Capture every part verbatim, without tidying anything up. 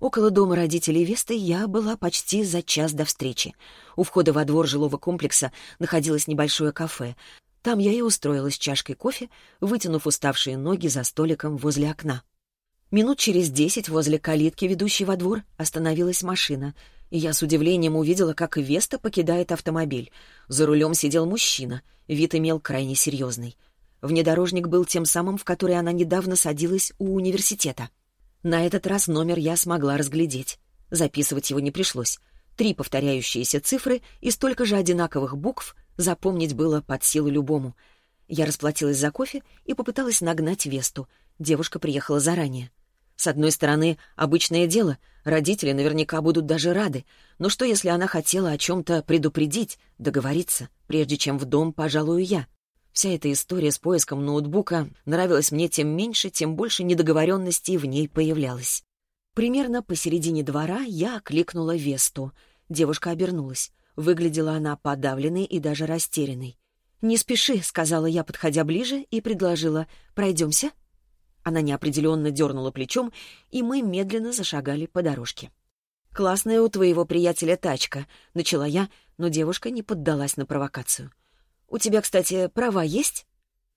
Около дома родителей Весты я была почти за час до встречи. У входа во двор жилого комплекса находилось небольшое кафе. Там я и устроилась с чашкой кофе, вытянув уставшие ноги за столиком возле окна. Минут через десять возле калитки, ведущей во двор, остановилась машина, и я с удивлением увидела, как Веста покидает автомобиль. За рулем сидел мужчина, вид имел крайне серьезный. Внедорожник был тем самым, в который она недавно садилась у университета. На этот раз номер я смогла разглядеть. Записывать его не пришлось. Три повторяющиеся цифры и столько же одинаковых букв запомнить было под силу любому. Я расплатилась за кофе и попыталась нагнать Весту. Девушка приехала заранее. С одной стороны, обычное дело, родители наверняка будут даже рады. Но что, если она хотела о чем-то предупредить, договориться, прежде чем в дом пожалую я? Вся эта история с поиском ноутбука нравилась мне тем меньше, тем больше недоговоренностей в ней появлялось. Примерно посередине двора я окликнула Весту. Девушка обернулась. Выглядела она подавленной и даже растерянной. «Не спеши», — сказала я, подходя ближе, и предложила: «Пройдемся?» Она неопределенно дернула плечом, и мы медленно зашагали по дорожке. «Классная у твоего приятеля тачка», — начала я, но девушка не поддалась на провокацию. «У тебя, кстати, права есть?»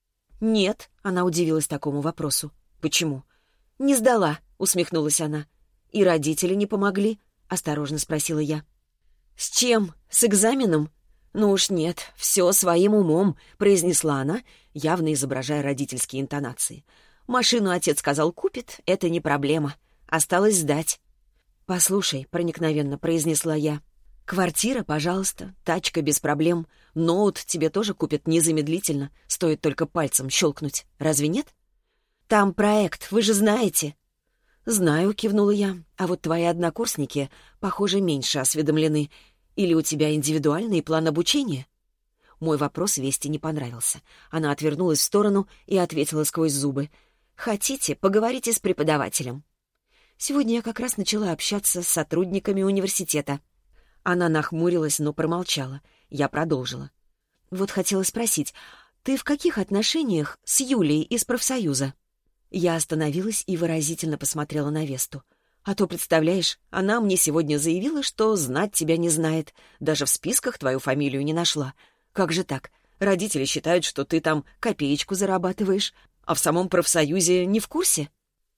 «Нет», — она удивилась такому вопросу. «Почему?» «Не сдала», — усмехнулась она. «И родители не помогли?» — осторожно спросила я. «С чем? С экзаменом?» «Ну уж нет, все своим умом», — произнесла она, явно изображая родительские интонации. «Машину отец сказал, купит, это не проблема. Осталось сдать». «Послушай», — проникновенно произнесла я, — «квартира, пожалуйста, тачка без проблем, ноут тебе тоже купят незамедлительно, стоит только пальцем щелкнуть. Разве нет?» «Там проект, вы же знаете». «Знаю», — кивнула я, — «а вот твои однокурсники, похоже, меньше осведомлены. Или у тебя индивидуальный план обучения?» Мой вопрос Весте не понравился. Она отвернулась в сторону и ответила сквозь зубы: «Хотите, поговорите с преподавателем». Сегодня я как раз начала общаться с сотрудниками университета. Она нахмурилась, но промолчала. Я продолжила. «Вот хотела спросить, ты в каких отношениях с Юлей из профсоюза?» Я остановилась и выразительно посмотрела на Весту. «А то, представляешь, она мне сегодня заявила, что знать тебя не знает. Даже в списках твою фамилию не нашла. Как же так? Родители считают, что ты там копеечку зарабатываешь, а в самом профсоюзе не в курсе?»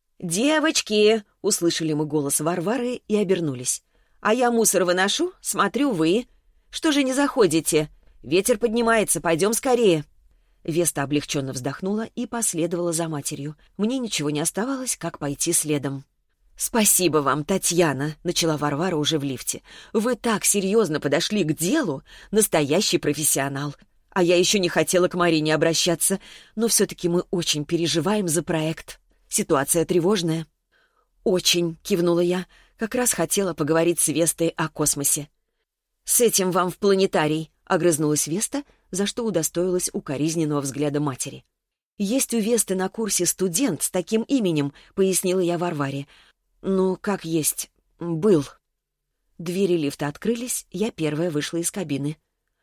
«Девочки!» — услышали мы голос Варвары и обернулись. «А я мусор выношу, смотрю вы. Что же не заходите? Ветер поднимается, пойдем скорее». Веста облегченно вздохнула и последовала за матерью. Мне ничего не оставалось, как пойти следом. «Спасибо вам, Татьяна», — начала Варвара уже в лифте. «Вы так серьезно подошли к делу, настоящий профессионал. А я еще не хотела к Марине обращаться, но все-таки мы очень переживаем за проект. Ситуация тревожная». «Очень», — кивнула я, — «как раз хотела поговорить с Вестой о космосе». «С этим вам в планетарий», — огрызнулась Веста, за что удостоилась укоризненного взгляда матери. «Есть у Весты на курсе студент с таким именем», — пояснила я Варваре. «Ну, как есть. Был». Двери лифта открылись, я первая вышла из кабины.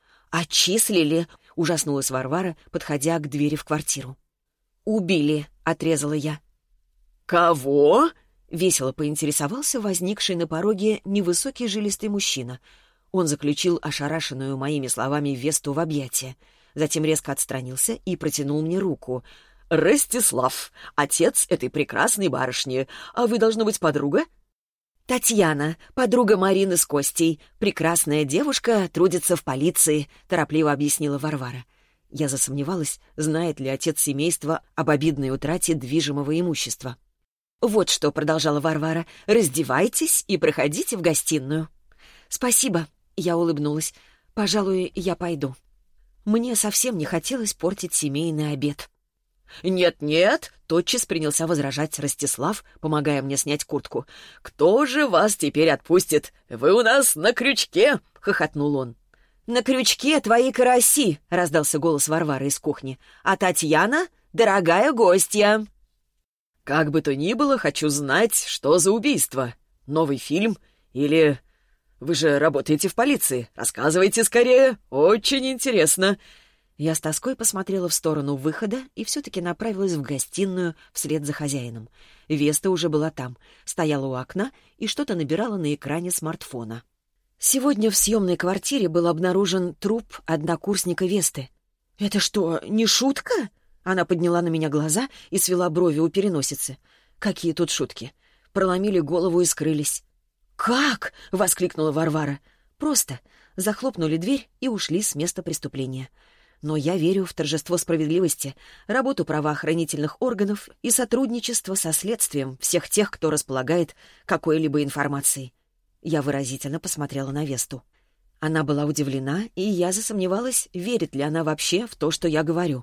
«Отчислили?» — ужаснулась Варвара, подходя к двери в квартиру. «Убили», — отрезала я. «Кого?» — весело поинтересовался возникший на пороге невысокий жилистый мужчина. Он заключил ошарашенную моими словами Весту в объятия. Затем резко отстранился и протянул мне руку. «Ростислав, отец этой прекрасной барышни. А вы, должно быть, подруга?» «Татьяна, подруга Марины с Костей. Прекрасная девушка, трудится в полиции», — торопливо объяснила Варвара. Я засомневалась, знает ли отец семейства об обидной утрате движимого имущества. «Вот что», — продолжала Варвара, — «раздевайтесь и проходите в гостиную». «Спасибо», — я улыбнулась. «Пожалуй, я пойду». Мне совсем не хотелось портить семейный обед. «Нет-нет», — тотчас принялся возражать Ростислав, помогая мне снять куртку. «Кто же вас теперь отпустит? Вы у нас на крючке!» — хохотнул он. «На крючке твои караси!» — раздался голос Варвары из кухни. «А Татьяна — дорогая гостья!» «Как бы то ни было, хочу знать, что за убийство. Новый фильм или... Вы же работаете в полиции. Рассказывайте скорее. Очень интересно». Я с тоской посмотрела в сторону выхода и все-таки направилась в гостиную вслед за хозяином. Веста уже была там, стояла у окна и что-то набирала на экране смартфона. Сегодня в съемной квартире был обнаружен труп однокурсника Весты. «Это что, не шутка?» Она подняла на меня глаза и свела брови у переносицы. «Какие тут шутки? Проломили голову и скрылись». «Как?» — воскликнула Варвара. «Просто. Захлопнули дверь и ушли с места преступления. Но я верю в торжество справедливости, работу правоохранительных органов и сотрудничество со следствием всех тех, кто располагает какой-либо информацией». Я выразительно посмотрела на Весту. Она была удивлена, и я засомневалась, верит ли она вообще в то, что я говорю.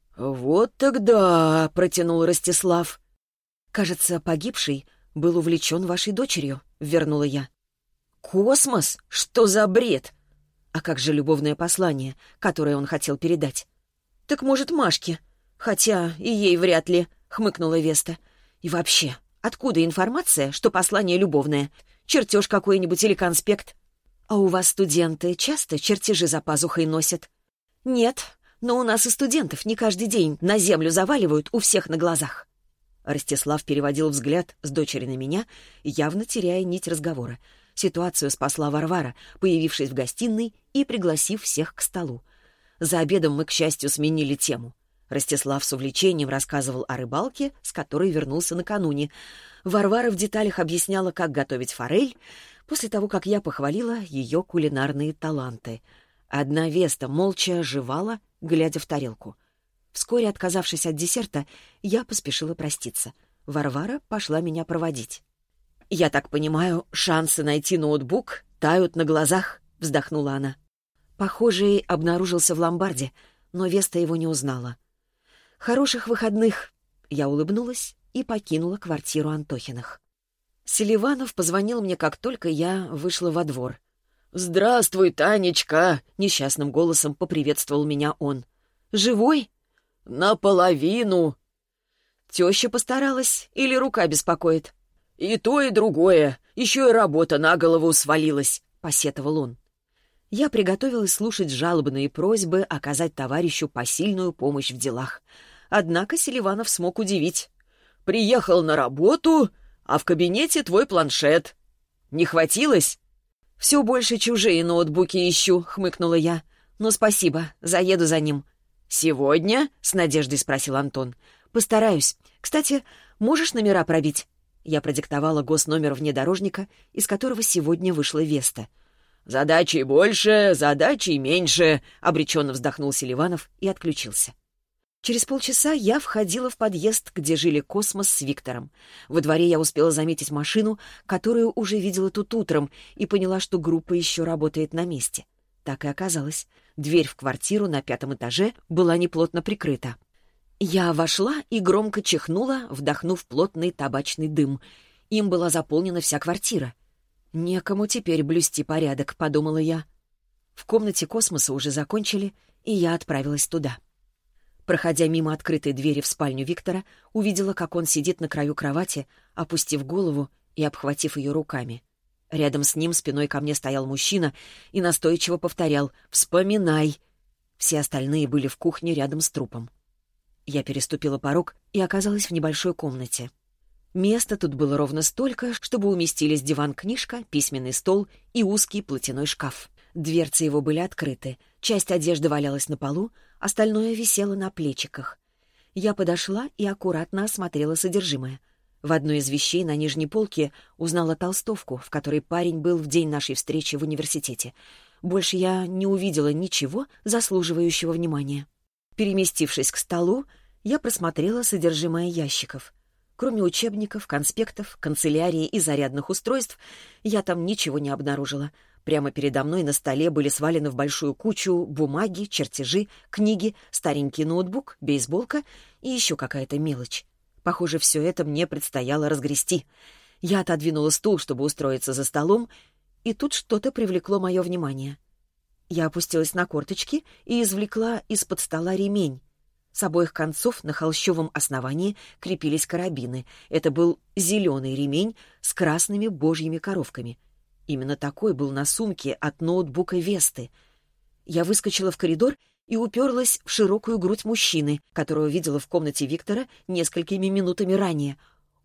«Вот тогда», — протянул Ростислав. «Кажется, погибший был увлечен вашей дочерью», — вернула я. «Космос? Что за бред?» «А как же любовное послание, которое он хотел передать?» «Так, может, Машке? Хотя и ей вряд ли», — хмыкнула Веста. «И вообще, откуда информация, что послание любовное? Чертеж какой-нибудь или конспект?» «А у вас студенты часто чертежи за пазухой носят?» «Нет, но у нас и студентов не каждый день на землю заваливают у всех на глазах». Ростислав переводил взгляд с дочери на меня, явно теряя нить разговора. Ситуацию спасла Варвара, появившись в гостиной и пригласив всех к столу. За обедом мы, к счастью, сменили тему. Ростислав с увлечением рассказывал о рыбалке, с которой вернулся накануне. Варвара в деталях объясняла, как готовить форель, после того, как я похвалила ее кулинарные таланты. Одна Веста молча жевала, глядя в тарелку. Вскоре, отказавшись от десерта, я поспешила проститься. Варвара пошла меня проводить. «Я так понимаю, шансы найти ноутбук тают на глазах», — вздохнула она. Похожий обнаружился в ломбарде, но Веста его не узнала. «Хороших выходных!» Я улыбнулась и покинула квартиру Антохиных. Селиванов позвонил мне, как только я вышла во двор. «Здравствуй, Танечка!» — несчастным голосом поприветствовал меня он. «Живой?» «Наполовину!» «Теща постаралась или рука беспокоит?» «И то, и другое. Еще и работа на голову свалилась», — посетовал он. Я приготовилась слушать жалобные просьбы оказать товарищу посильную помощь в делах. Однако Селиванов смог удивить. «Приехал на работу, а в кабинете твой планшет. Не хватилось?» «Все больше чужие ноутбуки ищу», — хмыкнула я. «Но спасибо, заеду за ним». «Сегодня?» — с надеждой спросил Антон. «Постараюсь. Кстати, можешь номера пробить?» Я продиктовала госномер внедорожника, из которого сегодня вышла Веста. «Задачи больше, задачи меньше», — обреченно вздохнул Селиванов и отключился. Через полчаса я входила в подъезд, где жили Космос с Виктором. Во дворе я успела заметить машину, которую уже видела тут утром, и поняла, что группа еще работает на месте. Так и оказалось. Дверь в квартиру на пятом этаже была неплотно прикрыта. Я вошла и громко чихнула, вдохнув плотный табачный дым. Им была заполнена вся квартира. «Некому теперь блюсти порядок», — подумала я. В комнате Космоса уже закончили, и я отправилась туда. Проходя мимо открытой двери в спальню Виктора, увидела, как он сидит на краю кровати, опустив голову и обхватив ее руками. Рядом с ним спиной ко мне стоял мужчина и настойчиво повторял «Вспоминай!». Все остальные были в кухне рядом с трупом. Я переступила порог и оказалась в небольшой комнате. Места тут было ровно столько, чтобы уместились диван-книжка, письменный стол и узкий платяной шкаф. Дверцы его были открыты, часть одежды валялась на полу, остальное висело на плечиках. Я подошла и аккуратно осмотрела содержимое. В одной из вещей на нижней полке узнала толстовку, в которой парень был в день нашей встречи в университете. Больше я не увидела ничего заслуживающего внимания. Переместившись к столу, я просмотрела содержимое ящиков. Кроме учебников, конспектов, канцелярии и зарядных устройств, я там ничего не обнаружила. Прямо передо мной на столе были свалены в большую кучу бумаги, чертежи, книги, старенький ноутбук, бейсболка и еще какая-то мелочь. Похоже, все это мне предстояло разгрести. Я отодвинула стул, чтобы устроиться за столом, и тут что-то привлекло мое внимание. Я опустилась на корточки и извлекла из-под стола ремень. С обоих концов на холщовом основании крепились карабины. Это был зеленый ремень с красными божьими коровками. Именно такой был на сумке от ноутбука Весты. Я выскочила в коридор и уперлась в широкую грудь мужчины, которого видела в комнате Виктора несколькими минутами ранее.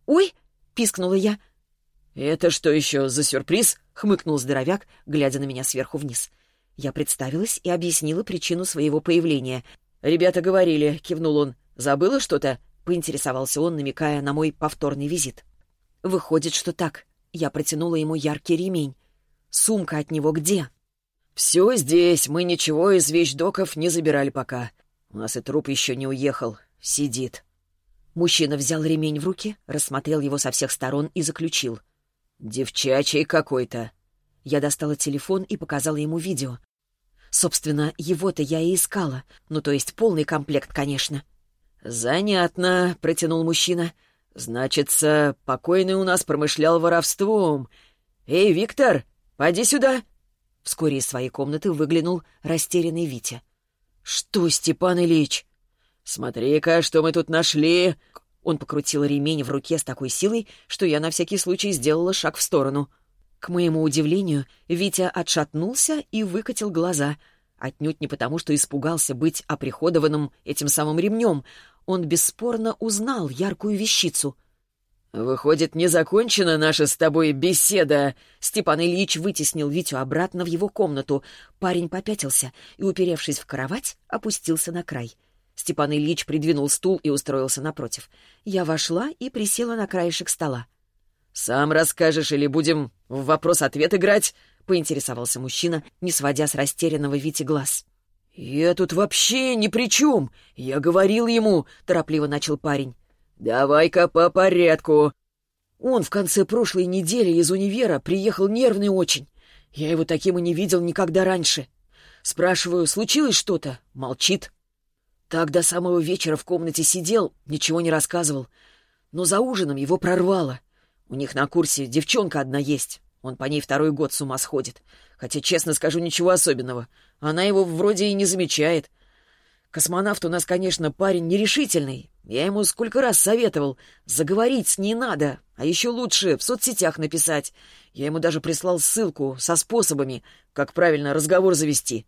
«Ой!» — пискнула я. «Это что еще за сюрприз?» — хмыкнул здоровяк, глядя на меня сверху вниз. Я представилась и объяснила причину своего появления. «Ребята говорили», — кивнул он. «Забыла что-то?» — поинтересовался он, намекая на мой повторный визит. «Выходит, что так». Я протянула ему яркий ремень. «Сумка от него где?» «Все здесь. Мы ничего из вещдоков не забирали пока. У нас и труп еще не уехал. Сидит». Мужчина взял ремень в руки, рассмотрел его со всех сторон и заключил. «Девчачий какой-то». Я достала телефон и показала ему видео. Собственно, его-то я и искала. Ну, то есть полный комплект, конечно. «Занятно», — протянул мужчина. «Значится, покойный у нас промышлял воровством. Эй, Виктор, поди сюда!» Вскоре из своей комнаты выглянул растерянный Витя. «Что, Степан Ильич?» «Смотри-ка, что мы тут нашли!» Он покрутил ремень в руке с такой силой, что я на всякий случай сделала шаг в сторону. К моему удивлению, Витя отшатнулся и выкатил глаза. Отнюдь не потому, что испугался быть оприходованным этим самым ремнем. Он бесспорно узнал яркую вещицу. «Выходит, не закончена наша с тобой беседа!» Степан Ильич вытеснил Витю обратно в его комнату. Парень попятился и, уперевшись в кровать, опустился на край. Степан Ильич придвинул стул и устроился напротив. Я вошла и присела на краешек стола. «Сам расскажешь или будем в вопрос-ответ играть?» — поинтересовался мужчина, не сводя с растерянного Вити глаз. «Я тут вообще ни при чем! Я говорил ему!» — торопливо начал парень. «Давай-ка по порядку!» Он в конце прошлой недели из универа приехал нервный очень. Я его таким и не видел никогда раньше. Спрашиваю, случилось что-то? Молчит. Так до самого вечера в комнате сидел, ничего не рассказывал. Но за ужином его прорвало. У них на курсе девчонка одна есть. Он по ней второй год с ума сходит. Хотя, честно скажу, ничего особенного. Она его вроде и не замечает. Космонавт у нас, конечно, парень нерешительный. Я ему сколько раз советовал. Заговорить с ней надо, а еще лучше в соцсетях написать. Я ему даже прислал ссылку со способами, как правильно разговор завести.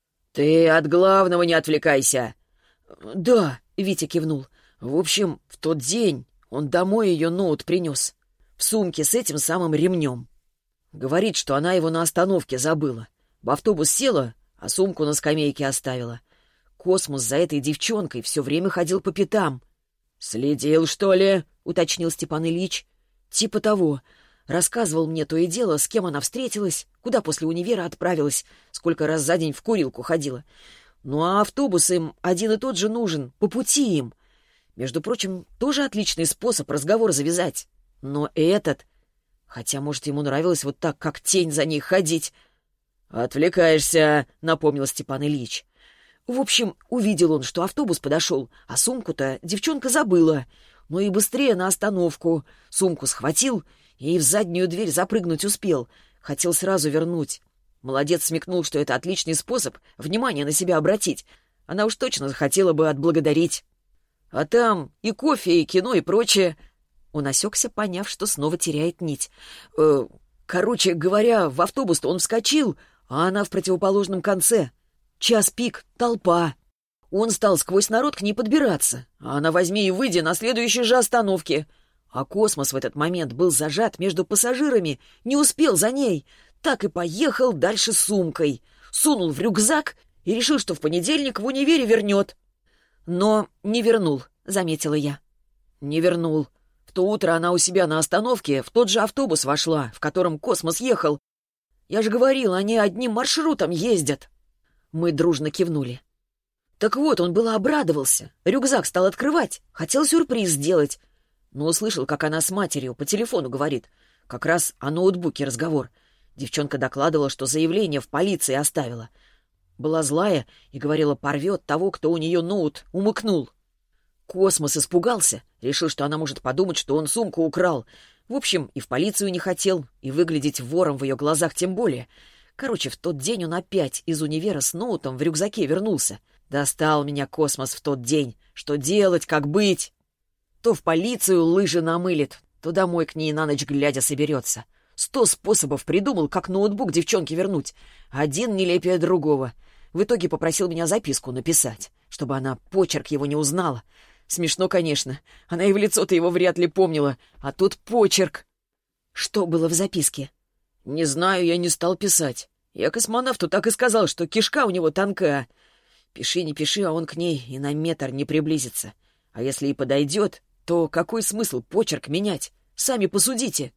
«Ты от главного не отвлекайся!» «Да», — Витя кивнул. «В общем, в тот день он домой ее ноут принес. В сумке с этим самым ремнем. Говорит, что она его на остановке забыла. В автобус села, а сумку на скамейке оставила. Космос за этой девчонкой все время ходил по пятам». «Следил, что ли?» — уточнил Степан Ильич. «Типа того. Рассказывал мне то и дело, с кем она встретилась, куда после универа отправилась, сколько раз за день в курилку ходила. Ну а автобус им один и тот же нужен, по пути им. Между прочим, тоже отличный способ разговор завязать. Но этот... Хотя, может, ему нравилось вот так, как тень за ней ходить». «Отвлекаешься», — напомнил Степан Ильич. В общем, увидел он, что автобус подошел, а сумку-то девчонка забыла. Ну и быстрее на остановку. Сумку схватил и в заднюю дверь запрыгнуть успел. Хотел сразу вернуть. Молодец смекнул, что это отличный способ внимание на себя обратить. Она уж точно захотела бы отблагодарить. А там и кофе, и кино, и прочее. Он осекся, поняв, что снова теряет нить. Э, короче говоря, в автобус-то он вскочил, а она в противоположном конце. Час пик, толпа. Он стал сквозь народ к ней подбираться, а она возьми и выйди на следующей же остановке. А Космос в этот момент был зажат между пассажирами, не успел за ней. Так и поехал дальше с сумкой. Сунул в рюкзак и решил, что в понедельник в универе вернет. Но не вернул, заметила я. Не вернул. В то утро она у себя на остановке в тот же автобус вошла, в котором Космос ехал. Я же говорил, они одним маршрутом ездят. Мы дружно кивнули. Так вот, он было обрадовался. Рюкзак стал открывать, хотел сюрприз сделать. Но услышал, как она с матерью по телефону говорит. Как раз о ноутбуке разговор. Девчонка докладывала, что заявление в полиции оставила. Была злая и говорила, порвет того, кто у нее ноут умыкнул. Космос испугался, решил, что она может подумать, что он сумку украл. В общем, и в полицию не хотел, и выглядеть вором в ее глазах тем более. Короче, в тот день он опять из универа с ноутом в рюкзаке вернулся. Достал меня Космос в тот день. Что делать, как быть? То в полицию лыжи намылит, то домой к ней на ночь глядя соберется. Сто способов придумал, как ноутбук девчонке вернуть. Один нелепее другого. В итоге попросил меня записку написать, чтобы она почерк его не узнала. Смешно, конечно. Она и в лицо-то его вряд ли помнила. А тут почерк. Что было в записке? Не знаю, я не стал писать. Я космонавту так и сказал, что кишка у него тонка. Пиши, не пиши, а он к ней и на метр не приблизится. А если и подойдет, то какой смысл почерк менять? Сами посудите.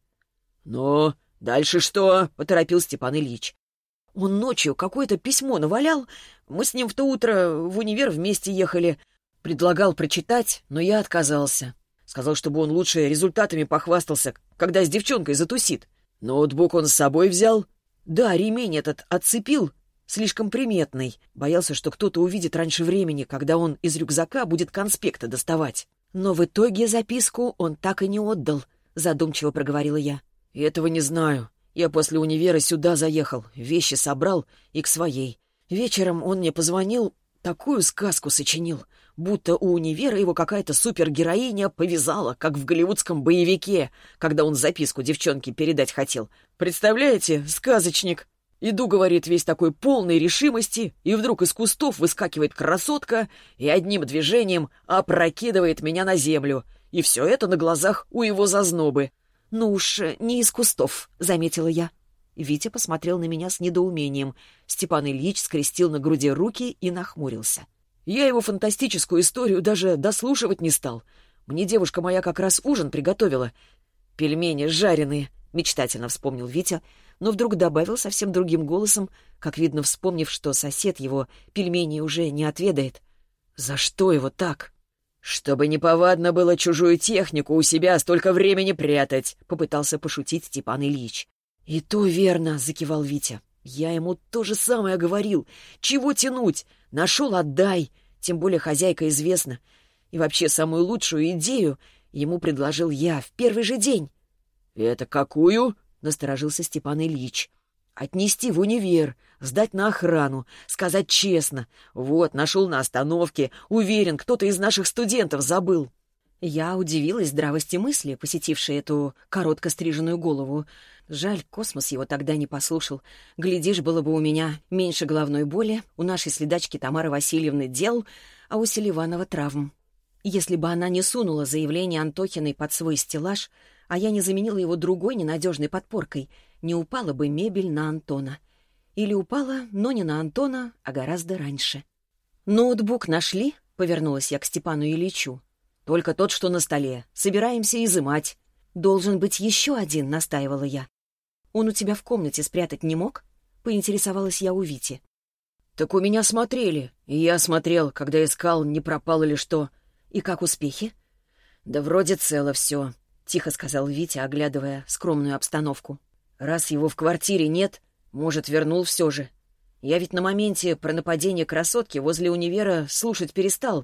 «Ну, дальше что?» — поторопил Степан Ильич. Он ночью какое-то письмо навалял. Мы с ним в то утро в универ вместе ехали. Предлагал прочитать, но я отказался. Сказал, чтобы он лучше результатами похвастался, когда с девчонкой затусит. Ноутбук он с собой взял. Да, ремень этот отцепил, слишком приметный. Боялся, что кто-то увидит раньше времени, когда он из рюкзака будет конспекты доставать. Но в итоге записку он так и не отдал, задумчиво проговорила я. Этого не знаю. Я после универа сюда заехал, вещи собрал и к своей. Вечером он мне позвонил, такую сказку сочинил, будто у универа его какая-то супергероиня повязала, как в голливудском боевике, когда он записку девчонке передать хотел. Представляете, сказочник? Иду, говорит, весь такой полной решимости, и вдруг из кустов выскакивает красотка и одним движением опрокидывает меня на землю. И все это на глазах у его зазнобы. «Ну уж не из кустов», — заметила я. Витя посмотрел на меня с недоумением. Степан Ильич скрестил на груди руки и нахмурился. Я его фантастическую историю даже дослушивать не стал. Мне девушка моя как раз ужин приготовила. Пельмени жареные, — мечтательно вспомнил Витя, но вдруг добавил совсем другим голосом, как видно, вспомнив, что сосед его пельмени уже не отведает. «За что его так?» «Чтобы неповадно было чужую технику у себя столько времени прятать», — попытался пошутить Степан Ильич. «И то верно», — закивал Витя. «Я ему то же самое говорил. Чего тянуть? Нашел — отдай. Тем более хозяйка известна. И вообще самую лучшую идею ему предложил я в первый же день». «Это какую?» — насторожился Степан Ильич. «Отнести в универ, сдать на охрану, сказать честно. Вот, нашел на остановке. Уверен, кто-то из наших студентов забыл». Я удивилась здравости мысли, посетившей эту коротко стриженную голову. Жаль, космос его тогда не послушал. Глядишь, было бы у меня меньше головной боли, у нашей следачки Тамары Васильевны дел, а у Селиванова травм. Если бы она не сунула заявление Антохиной под свой стеллаж, а я не заменила его другой ненадежной подпоркой, не упала бы мебель на Антона. Или упала, но не на Антона, а гораздо раньше. «Ноутбук нашли?» — повернулась я к Степану Ильичу. «Только тот, что на столе. Собираемся изымать». «Должен быть еще один», — настаивала я. «Он у тебя в комнате спрятать не мог?» — поинтересовалась я у Вити. «Так у меня смотрели. И я смотрел, когда искал, не пропало ли что». «И как успехи?» «Да вроде цело все», — тихо сказал Витя, оглядывая скромную обстановку. «Раз его в квартире нет, может, вернул все же. Я ведь на моменте про нападение красотки возле универа слушать перестал.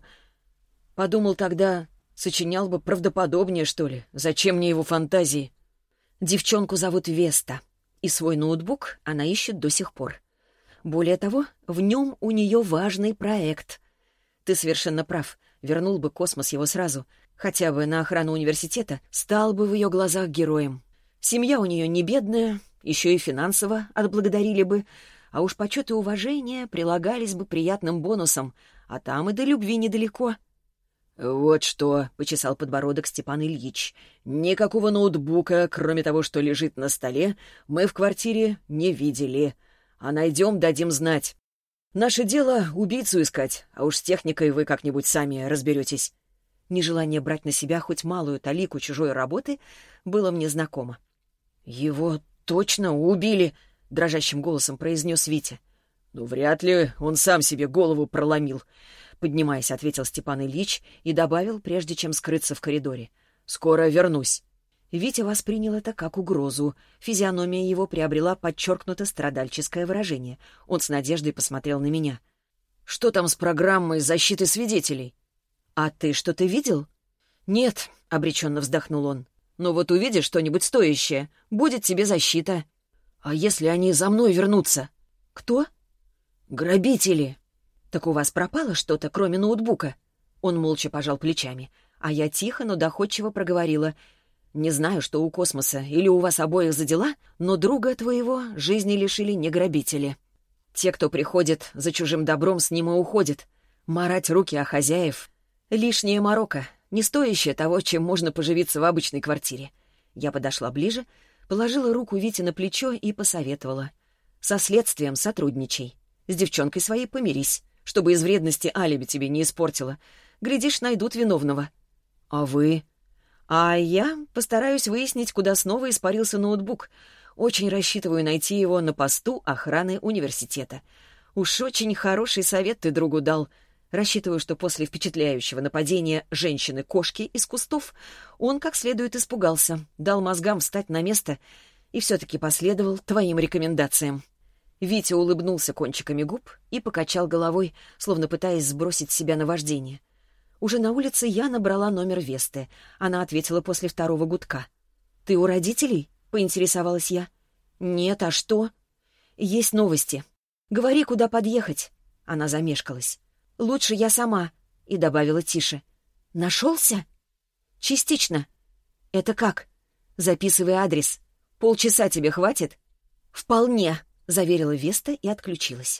Подумал тогда, сочинял бы правдоподобнее, что ли. Зачем мне его фантазии?» Девчонку зовут Веста, и свой ноутбук она ищет до сих пор. Более того, в нем у нее важный проект. Ты совершенно прав, вернул бы космос его сразу, хотя бы на охрану университета, стал бы в ее глазах героем. Семья у нее не бедная, еще и финансово отблагодарили бы, а уж почет и уважение прилагались бы приятным бонусом, а там и до любви недалеко. «Вот что», — почесал подбородок Степан Ильич, — «никакого ноутбука, кроме того, что лежит на столе, мы в квартире не видели. А найдем, дадим знать. Наше дело — убийцу искать, а уж с техникой вы как-нибудь сами разберетесь». Нежелание брать на себя хоть малую талику чужой работы было мне знакомо. «Его точно убили», — дрожащим голосом произнес Витя. «Ну, вряд ли он сам себе голову проломил», — поднимаясь, ответил Степан Ильич и добавил, прежде чем скрыться в коридоре. «Скоро вернусь». Витя воспринял это как угрозу. Физиономия его приобрела подчеркнуто страдальческое выражение. Он с надеждой посмотрел на меня. «Что там с программой защиты свидетелей?» «А ты что-то видел?» «Нет», — обреченно вздохнул он. «Но вот увидишь что-нибудь стоящее, будет тебе защита». «А если они за мной вернутся?» «Кто?» «Грабители». «Так у вас пропало что-то, кроме ноутбука?» Он молча пожал плечами, а я тихо, но доходчиво проговорила. «Не знаю, что у космоса или у вас обоих за дела, но друга твоего жизни лишили не грабители. Те, кто приходит за чужим добром, с ним и уходит. Марать руки о хозяев. Лишняя морока, не стоящая того, чем можно поживиться в обычной квартире. Я подошла ближе, положила руку Вите на плечо и посоветовала. Со следствием сотрудничай. С девчонкой своей помирись, чтобы из вредности алиби тебе не испортила. Глядишь, найдут виновного. А вы? А я постараюсь выяснить, куда снова испарился ноутбук. Очень рассчитываю найти его на посту охраны университета. Уж очень хороший совет ты другу дал. Рассчитываю, что после впечатляющего нападения женщины-кошки из кустов он как следует испугался, дал мозгам встать на место и все-таки последовал твоим рекомендациям. Витя улыбнулся кончиками губ и покачал головой, словно пытаясь сбросить с себя наваждение. Уже на улице я набрала номер Весты. Она ответила после второго гудка. «Ты у родителей?» — поинтересовалась я. «Нет, а что?» «Есть новости. Говори, куда подъехать». Она замешкалась. «Лучше я сама», — и добавила тише. «Нашелся?» «Частично». «Это как?» «Записывай адрес. Полчаса тебе хватит?» «Вполне», — заверила Веста и отключилась.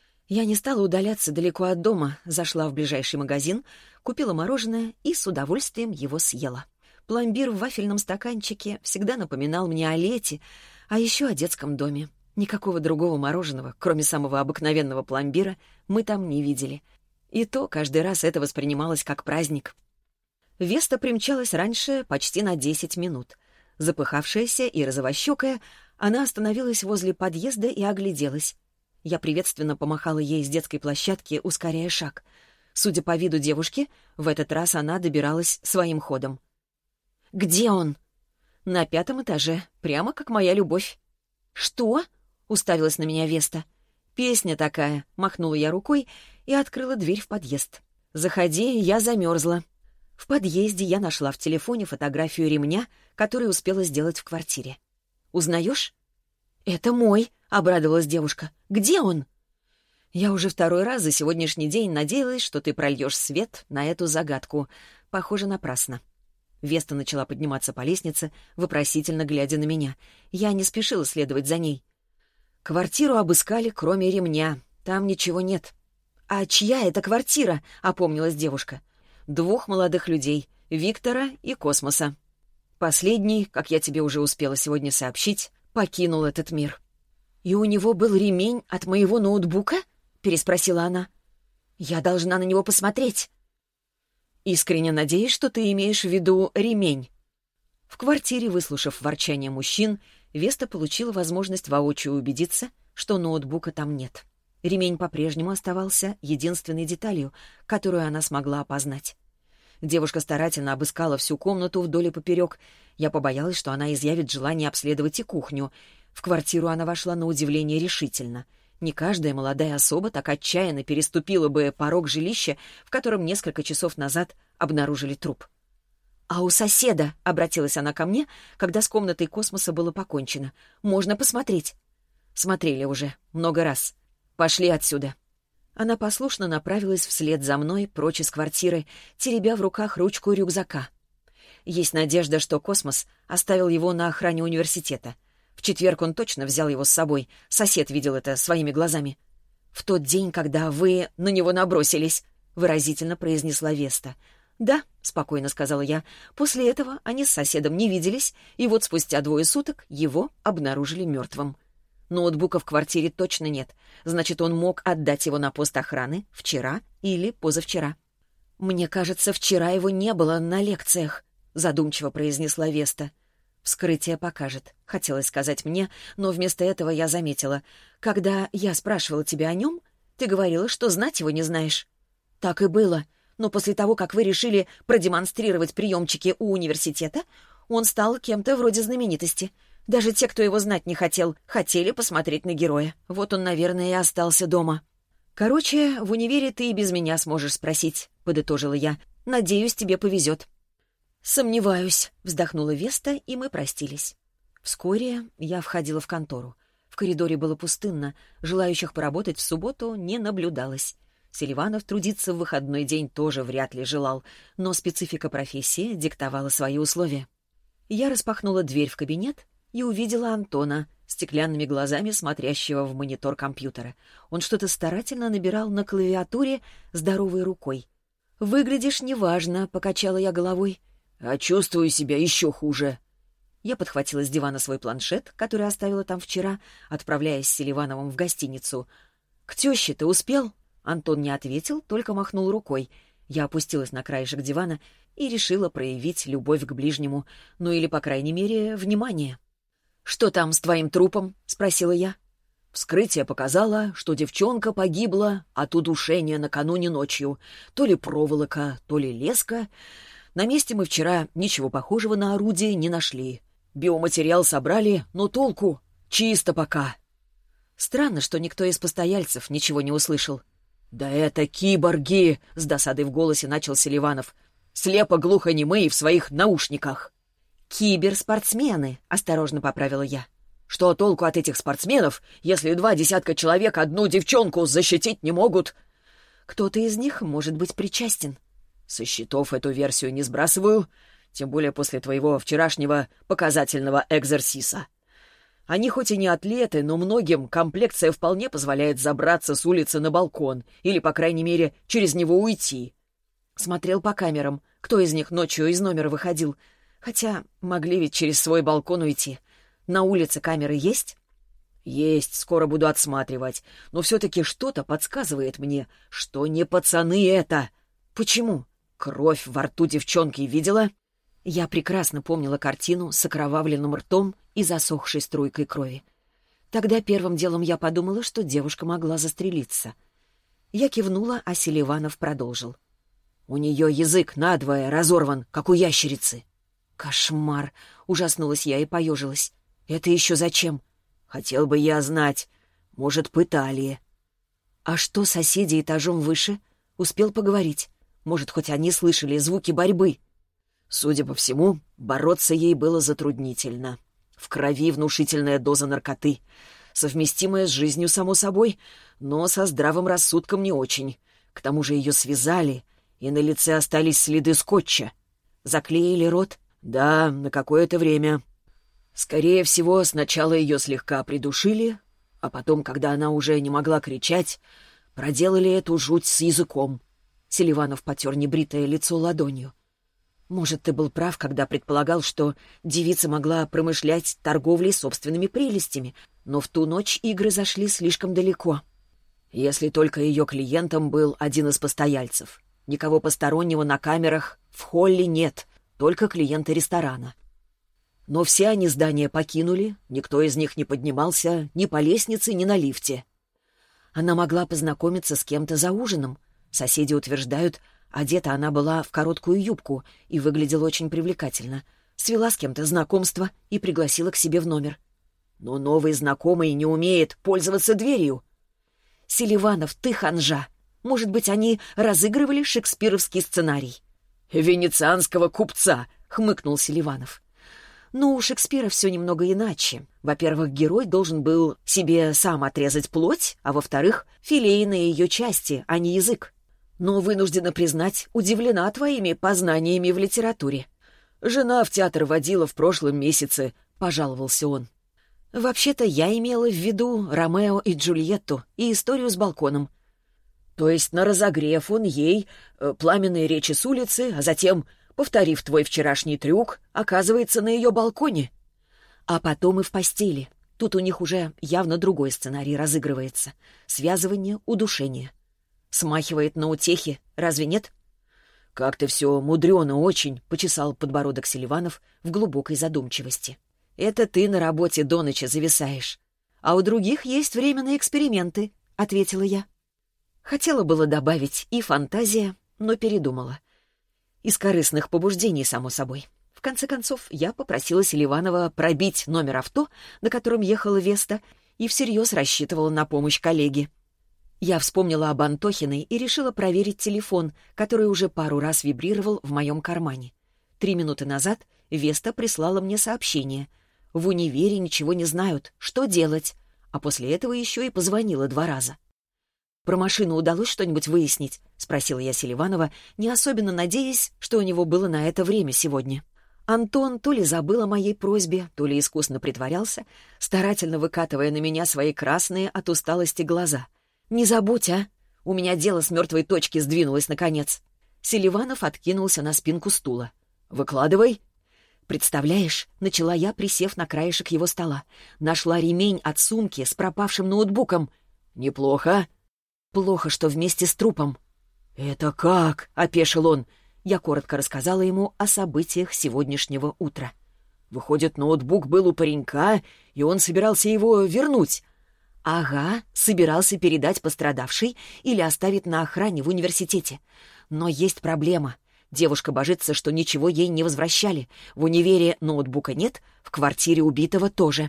Я не стала удаляться далеко от дома, зашла в ближайший магазин, купила мороженое и с удовольствием его съела. Пломбир в вафельном стаканчике всегда напоминал мне о лете, а еще о детском доме. Никакого другого мороженого, кроме самого обыкновенного пломбира, мы там не видели. И то каждый раз это воспринималось как праздник. Веста примчалась раньше почти на десять минут. Запыхавшаяся и розовощекая, она остановилась возле подъезда и огляделась. Я приветственно помахала ей с детской площадки, ускоряя шаг. Судя по виду девушки, в этот раз она добиралась своим ходом. «Где он?» «На пятом этаже, прямо как моя любовь». «Что?» — уставилась на меня Веста. «Песня такая», — махнула я рукой и открыла дверь в подъезд. «Заходи, я замерзла». В подъезде я нашла в телефоне фотографию ремня, который успела сделать в квартире. «Узнаешь?» «Это мой», — обрадовалась девушка. «Где он?» «Я уже второй раз за сегодняшний день надеялась, что ты прольешь свет на эту загадку. Похоже, напрасно». Веста начала подниматься по лестнице, вопросительно глядя на меня. Я не спешила следовать за ней. «Квартиру обыскали, кроме ремня. Там ничего нет». «А чья это квартира?» — опомнилась девушка. «Двух молодых людей, Виктора и Космоса. Последний, как я тебе уже успела сегодня сообщить, покинул этот мир». «И у него был ремень от моего ноутбука?» — переспросила она. «Я должна на него посмотреть». «Искренне надеюсь, что ты имеешь в виду ремень». В квартире, выслушав ворчание мужчин, Веста получила возможность воочию убедиться, что ноутбука там нет. Ремень по-прежнему оставался единственной деталью, которую она смогла опознать. Девушка старательно обыскала всю комнату вдоль и поперек. Я побоялась, что она изъявит желание обследовать и кухню. В квартиру она вошла на удивление решительно. Не каждая молодая особа так отчаянно переступила бы порог жилища, в котором несколько часов назад обнаружили труп. «А у соседа», — обратилась она ко мне, когда с комнатой Космоса было покончено, — «можно посмотреть». «Смотрели уже, много раз. Пошли отсюда». Она послушно направилась вслед за мной прочь из квартиры, теребя в руках ручку рюкзака. Есть надежда, что Космос оставил его на охране университета. В четверг он точно взял его с собой. Сосед видел это своими глазами. «В тот день, когда вы на него набросились», — выразительно произнесла Веста. «Да», — спокойно сказала я. «После этого они с соседом не виделись, и вот спустя двое суток его обнаружили мертвым. Ноутбука в квартире точно нет. Значит, он мог отдать его на пост охраны вчера или позавчера». «Мне кажется, вчера его не было на лекциях», — задумчиво произнесла Веста. «Вскрытие покажет», — хотелось сказать мне, но вместо этого я заметила. «Когда я спрашивала тебя о нем, ты говорила, что знать его не знаешь». «Так и было. Но после того, как вы решили продемонстрировать приемчики у университета, он стал кем-то вроде знаменитости. Даже те, кто его знать не хотел, хотели посмотреть на героя. Вот он, наверное, и остался дома». «Короче, в универе ты и без меня сможешь спросить», — подытожила я. «Надеюсь, тебе повезет». «Сомневаюсь», — вздохнула Веста, и мы простились. Вскоре я входила в контору. В коридоре было пустынно, желающих поработать в субботу не наблюдалось. Селиванов трудиться в выходной день тоже вряд ли желал, но специфика профессии диктовала свои условия. Я распахнула дверь в кабинет и увидела Антона, стеклянными глазами смотрящего в монитор компьютера. Он что-то старательно набирал на клавиатуре здоровой рукой. «Выглядишь неважно», — покачала я головой. «А чувствую себя еще хуже». Я подхватила с дивана свой планшет, который оставила там вчера, отправляясь с Селивановым в гостиницу. «К теще ты успел?» Антон не ответил, только махнул рукой. Я опустилась на краешек дивана и решила проявить любовь к ближнему, ну или, по крайней мере, внимание. «Что там с твоим трупом?» — спросила я. Вскрытие показало, что девчонка погибла от удушения накануне ночью. То ли проволока, то ли леска. На месте мы вчера ничего похожего на орудие не нашли. Биоматериал собрали, но толку чисто пока. Странно, что никто из постояльцев ничего не услышал. «Да это киборги!» — с досадой в голосе начал Селиванов. «Слепо-глухонемые в своих наушниках». «Киберспортсмены», — осторожно поправила я. «Что толку от этих спортсменов, если два десятка человек одну девчонку защитить не могут?» «Кто-то из них может быть причастен». «Со счетов эту версию не сбрасываю, тем более после твоего вчерашнего показательного экзерсиса. Они хоть и не атлеты, но многим комплекция вполне позволяет забраться с улицы на балкон или, по крайней мере, через него уйти». Смотрел по камерам, кто из них ночью из номера выходил. Хотя могли ведь через свой балкон уйти. На улице камеры есть? Есть, скоро буду отсматривать. Но все-таки что-то подсказывает мне, что не пацаны это. Почему? Кровь во рту девчонки видела? Я прекрасно помнила картину с окровавленным ртом и засохшей струйкой крови. Тогда первым делом я подумала, что девушка могла застрелиться. Я кивнула, а Селиванов продолжил. У нее язык надвое разорван, как у ящерицы. Кошмар! Ужаснулась я и поежилась. Это еще зачем? Хотел бы я знать. Может, пытали. А что соседи этажом выше? Успел поговорить. Может, хоть они слышали звуки борьбы? Судя по всему, бороться ей было затруднительно. В крови внушительная доза наркоты, совместимая с жизнью, само собой, но со здравым рассудком не очень. К тому же ее связали, и на лице остались следы скотча. Заклеили рот? Да, на какое-то время. Скорее всего, сначала ее слегка придушили, а потом, когда она уже не могла кричать, проделали эту жуть с языком. Селиванов потер небритое лицо ладонью. Может, ты был прав, когда предполагал, что девица могла промышлять торговлей собственными прелестями, но в ту ночь игры зашли слишком далеко. Если только ее клиентом был один из постояльцев. Никого постороннего на камерах в холле нет, только клиенты ресторана. Но все они здание покинули, никто из них не поднимался ни по лестнице, ни на лифте. Она могла познакомиться с кем-то за ужином. Соседи утверждают, одета она была в короткую юбку и выглядела очень привлекательно. Свела с кем-то знакомство и пригласила к себе в номер. Но новый знакомый не умеет пользоваться дверью. Селиванов, ты ханжа. Может быть, они разыгрывали шекспировский сценарий? «Венецианского купца», — хмыкнул Селиванов. Ну, у Шекспира все немного иначе. Во-первых, герой должен был себе сам отрезать плоть, а во-вторых, филейные ее части, а не язык. Но, вынуждена признать, удивлена твоими познаниями в литературе. «Жена в театр водила в прошлом месяце», — пожаловался он. «Вообще-то я имела в виду Ромео и Джульетту и историю с балконом». «То есть на разогрев он ей э, пламенные речи с улицы, а затем, повторив твой вчерашний трюк, оказывается на ее балконе?» А потом и в постели. Тут у них уже явно другой сценарий разыгрывается. Связывание, удушение. Смахивает на утехи, разве нет? «Как ты все мудрено очень», — почесал подбородок Селиванов в глубокой задумчивости. «Это ты на работе до ночи зависаешь. А у других есть время на эксперименты», — ответила я. Хотела было добавить и фантазия, но передумала. Из корыстных побуждений, само собой. В конце концов, я попросила Селиванова пробить номер авто, на котором ехала Веста, и всерьез рассчитывала на помощь коллеги. Я вспомнила об Антохиной и решила проверить телефон, который уже пару раз вибрировал в моем кармане. Три минуты назад Веста прислала мне сообщение. В универе ничего не знают, что делать, а после этого еще и позвонила два раза. «Про машину удалось что-нибудь выяснить?» — спросила я Селиванова, не особенно надеясь, что у него было на это время сегодня. Антон то ли забыл о моей просьбе, то ли искусно притворялся, старательно выкатывая на меня свои красные от усталости глаза. «Не забудь, а! У меня дело с мертвой точки сдвинулось, наконец!» Селиванов откинулся на спинку стула. «Выкладывай». «Представляешь», — начала я, присев на краешек его стола. «Нашла ремень от сумки с пропавшим ноутбуком». «Неплохо». «Плохо, что вместе с трупом». «Это как?» — опешил он. Я коротко рассказала ему о событиях сегодняшнего утра. «Выходит, ноутбук был у паренька, и он собирался его вернуть». «Ага, собирался передать пострадавшей или оставить на охране в университете. Но есть проблема. Девушка божится, что ничего ей не возвращали. В универе ноутбука нет, в квартире убитого тоже».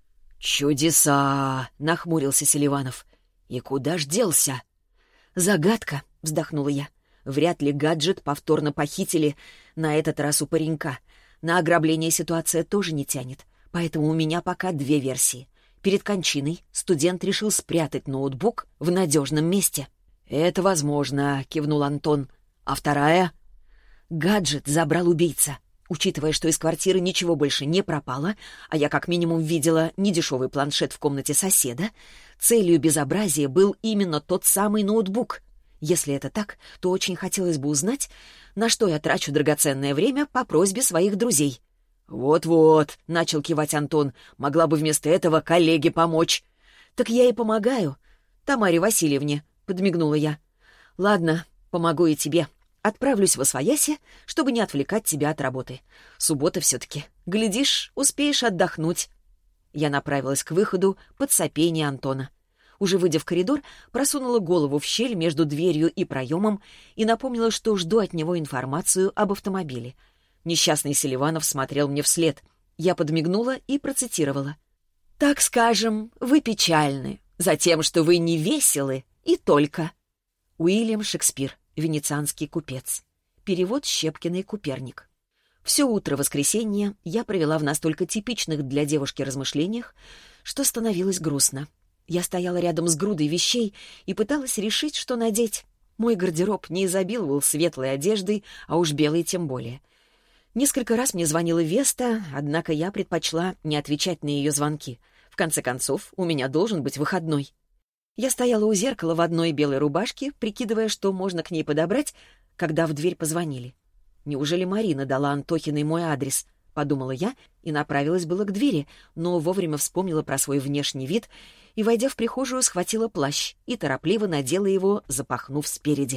«Чудеса!» — нахмурился Селиванов. «И куда ж делся?» «Загадка», — вздохнула я. «Вряд ли гаджет повторно похитили, на этот раз у паренька. На ограбление ситуация тоже не тянет, поэтому у меня пока две версии. Перед кончиной студент решил спрятать ноутбук в надежном месте». «Это возможно», — кивнул Антон. «А вторая?» «Гаджет забрал убийца. Учитывая, что из квартиры ничего больше не пропало, а я как минимум видела недешевый планшет в комнате соседа, целью безобразия был именно тот самый ноутбук. Если это так, то очень хотелось бы узнать, на что я трачу драгоценное время по просьбе своих друзей». «Вот-вот», — начал кивать Антон, — «могла бы вместо этого коллеге помочь». «Так я и помогаю. Тамаре Васильевне», — подмигнула я. «Ладно, помогу и тебе. Отправлюсь во свояси, чтобы не отвлекать тебя от работы. Суббота все-таки. Глядишь, успеешь отдохнуть». Я направилась к выходу под сопение Антона. Уже выйдя в коридор, просунула голову в щель между дверью и проемом и напомнила, что жду от него информацию об автомобиле. Несчастный Селиванов смотрел мне вслед. Я подмигнула и процитировала. «Так скажем, вы печальны, за тем, что вы не веселы, и только». Уильям Шекспир, «Венецианский купец». Перевод Щепкиной «Куперник». Все утро воскресенья я провела в настолько типичных для девушки размышлениях, что становилось грустно. Я стояла рядом с грудой вещей и пыталась решить, что надеть. Мой гардероб не изобиловал светлой одеждой, а уж белой тем более. Несколько раз мне звонила Веста, однако я предпочла не отвечать на ее звонки. В конце концов, у меня должен быть выходной. Я стояла у зеркала в одной белой рубашке, прикидывая, что можно к ней подобрать, когда в дверь позвонили. «Неужели Марина дала Антохиной мой адрес?» — подумала я и направилась было к двери, но вовремя вспомнила про свой внешний вид и, войдя в прихожую, схватила плащ и торопливо надела его, запахнув спереди.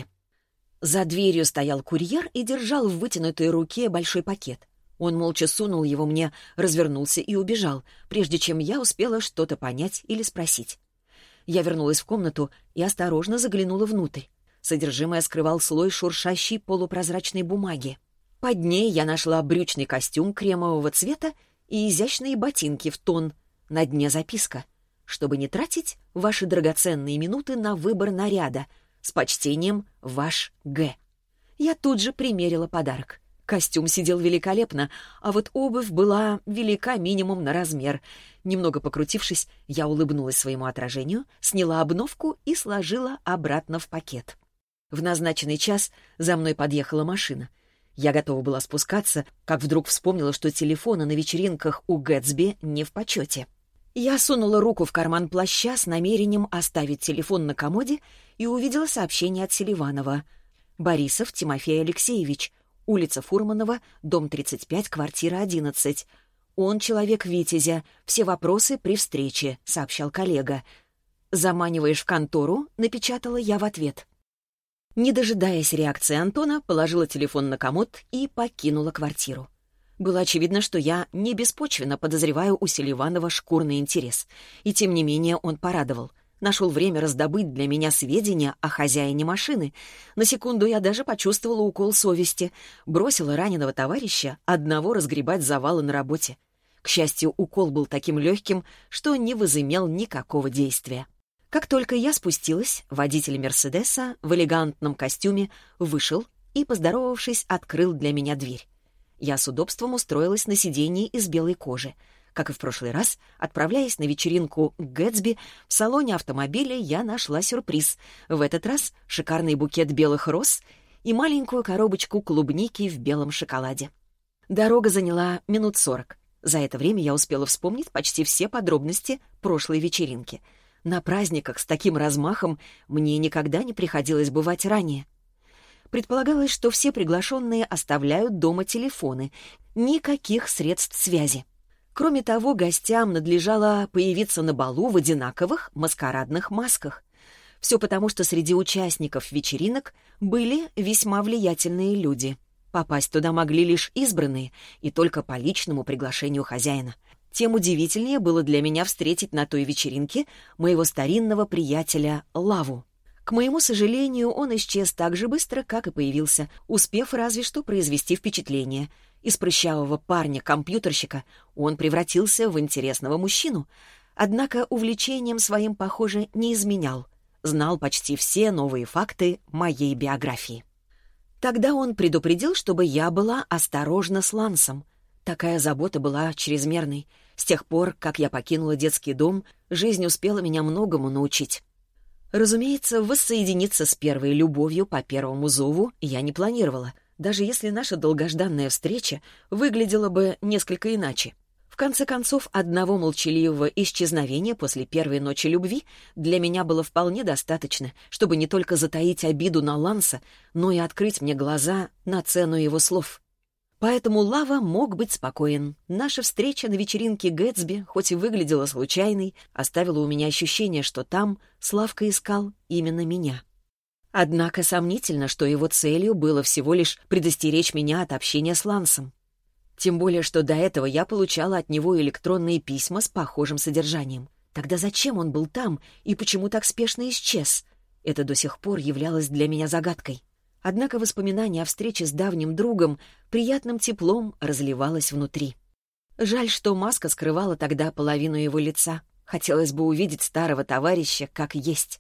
За дверью стоял курьер и держал в вытянутой руке большой пакет. Он молча сунул его мне, развернулся и убежал, прежде чем я успела что-то понять или спросить. Я вернулась в комнату и осторожно заглянула внутрь. Содержимое скрывал слой шуршащей полупрозрачной бумаги. Под ней я нашла брючный костюм кремового цвета и изящные ботинки в тон. На дне записка. «Чтобы не тратить ваши драгоценные минуты на выбор наряда. С почтением, ваш Г». Я тут же примерила подарок. Костюм сидел великолепно, а вот обувь была велика минимум на размер. Немного покрутившись, я улыбнулась своему отражению, сняла обновку и сложила обратно в пакет. В назначенный час за мной подъехала машина. Я готова была спускаться, как вдруг вспомнила, что телефоны на вечеринках у Гэтсби не в почете. Я сунула руку в карман плаща с намерением оставить телефон на комоде и увидела сообщение от Селиванова. «Борисов Тимофей Алексеевич, улица Фурманова, дом тридцать пять, квартира одиннадцать. Он человек Витязя, все вопросы при встрече», — сообщал коллега. «Заманиваешь в контору?» — напечатала я в ответ. Не дожидаясь реакции Антона, положила телефон на комод и покинула квартиру. Было очевидно, что я не беспочвенно подозреваю у Селиванова шкурный интерес. И тем не менее он порадовал. Нашел время раздобыть для меня сведения о хозяине машины. На секунду я даже почувствовала укол совести. Бросила раненого товарища одного разгребать завалы на работе. К счастью, укол был таким легким, что не возымел никакого действия. Как только я спустилась, водитель «Мерседеса» в элегантном костюме вышел и, поздоровавшись, открыл для меня дверь. Я с удобством устроилась на сиденье из белой кожи. Как и в прошлый раз, отправляясь на вечеринку к Гэтсби, в салоне автомобиля я нашла сюрприз. В этот раз шикарный букет белых роз и маленькую коробочку клубники в белом шоколаде. Дорога заняла минут сорок. За это время я успела вспомнить почти все подробности прошлой вечеринки. На праздниках с таким размахом мне никогда не приходилось бывать ранее. Предполагалось, что все приглашенные оставляют дома телефоны, никаких средств связи. Кроме того, гостям надлежало появиться на балу в одинаковых маскарадных масках. Все потому, что среди участников вечеринок были весьма влиятельные люди. Попасть туда могли лишь избранные, и только по личному приглашению хозяина. Тем удивительнее было для меня встретить на той вечеринке моего старинного приятеля Лаву. К моему сожалению, он исчез так же быстро, как и появился, успев разве что произвести впечатление. Из прыщавого парня-компьютерщика он превратился в интересного мужчину. Однако увлечением своим, похоже, не изменял. Знал почти все новые факты моей биографии. Тогда он предупредил, чтобы я была осторожна с Лансом. Такая забота была чрезмерной. С тех пор, как я покинула детский дом, жизнь успела меня многому научить. Разумеется, воссоединиться с первой любовью по первому зову я не планировала, даже если наша долгожданная встреча выглядела бы несколько иначе. В конце концов, одного молчаливого исчезновения после первой ночи любви для меня было вполне достаточно, чтобы не только затаить обиду на Ланса, но и открыть мне глаза на цену его слов. Поэтому Лава мог быть спокоен. Наша встреча на вечеринке Гэтсби, хоть и выглядела случайной, оставила у меня ощущение, что там Славка искал именно меня. Однако сомнительно, что его целью было всего лишь предостеречь меня от общения с Лансом. Тем более, что до этого я получала от него электронные письма с похожим содержанием. Тогда зачем он был там и почему так спешно исчез? Это до сих пор являлось для меня загадкой. Однако воспоминание о встрече с давним другом приятным теплом разливалось внутри. Жаль, что маска скрывала тогда половину его лица. Хотелось бы увидеть старого товарища как есть.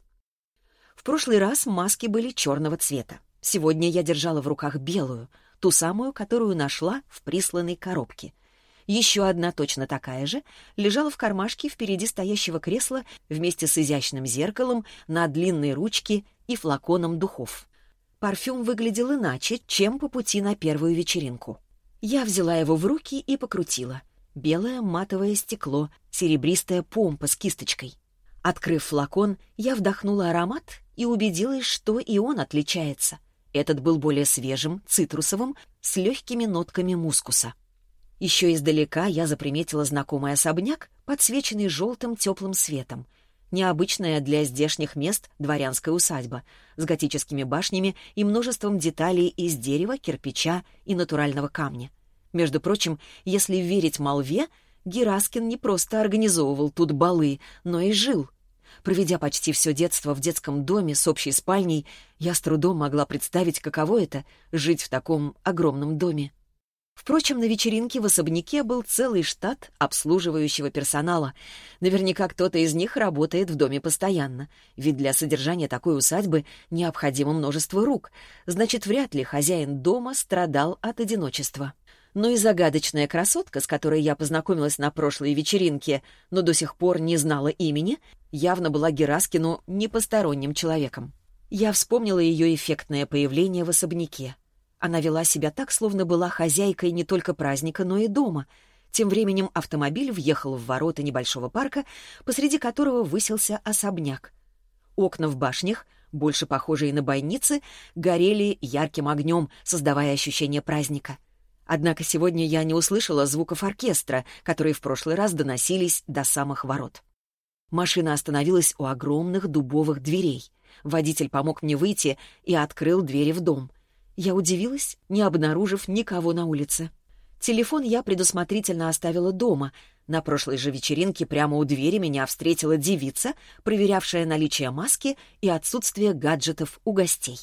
В прошлый раз маски были черного цвета. Сегодня я держала в руках белую, ту самую, которую нашла в присланной коробке. Еще одна точно такая же лежала в кармашке впереди стоящего кресла вместе с изящным зеркалом на длинной ручке и флаконом духов. Парфюм выглядел иначе, чем по пути на первую вечеринку. Я взяла его в руки и покрутила. Белое матовое стекло, серебристая помпа с кисточкой. Открыв флакон, я вдохнула аромат и убедилась, что и он отличается. Этот был более свежим, цитрусовым, с легкими нотками мускуса. Еще издалека я заприметила знакомый особняк, подсвеченный желтым теплым светом. Необычная для здешних мест дворянская усадьба с готическими башнями и множеством деталей из дерева, кирпича и натурального камня. Между прочим, если верить молве, Гераскин не просто организовывал тут балы, но и жил. Проведя почти все детство в детском доме с общей спальней, я с трудом могла представить, каково это — жить в таком огромном доме. Впрочем, на вечеринке в особняке был целый штат обслуживающего персонала. Наверняка кто-то из них работает в доме постоянно, ведь для содержания такой усадьбы необходимо множество рук. Значит, вряд ли хозяин дома страдал от одиночества. Но и загадочная красотка, с которой я познакомилась на прошлой вечеринке, но до сих пор не знала имени, явно была Гераскину непосторонним человеком. Я вспомнила ее эффектное появление в особняке. Она вела себя так, словно была хозяйкой не только праздника, но и дома. Тем временем автомобиль въехал в ворота небольшого парка, посреди которого высился особняк. Окна в башнях, больше похожие на бойницы, горели ярким огнем, создавая ощущение праздника. Однако сегодня я не услышала звуков оркестра, которые в прошлый раз доносились до самых ворот. Машина остановилась у огромных дубовых дверей. Водитель помог мне выйти и открыл двери в дом. Я удивилась, не обнаружив никого на улице. Телефон я предусмотрительно оставила дома. На прошлой же вечеринке прямо у двери меня встретила девица, проверявшая наличие маски и отсутствие гаджетов у гостей.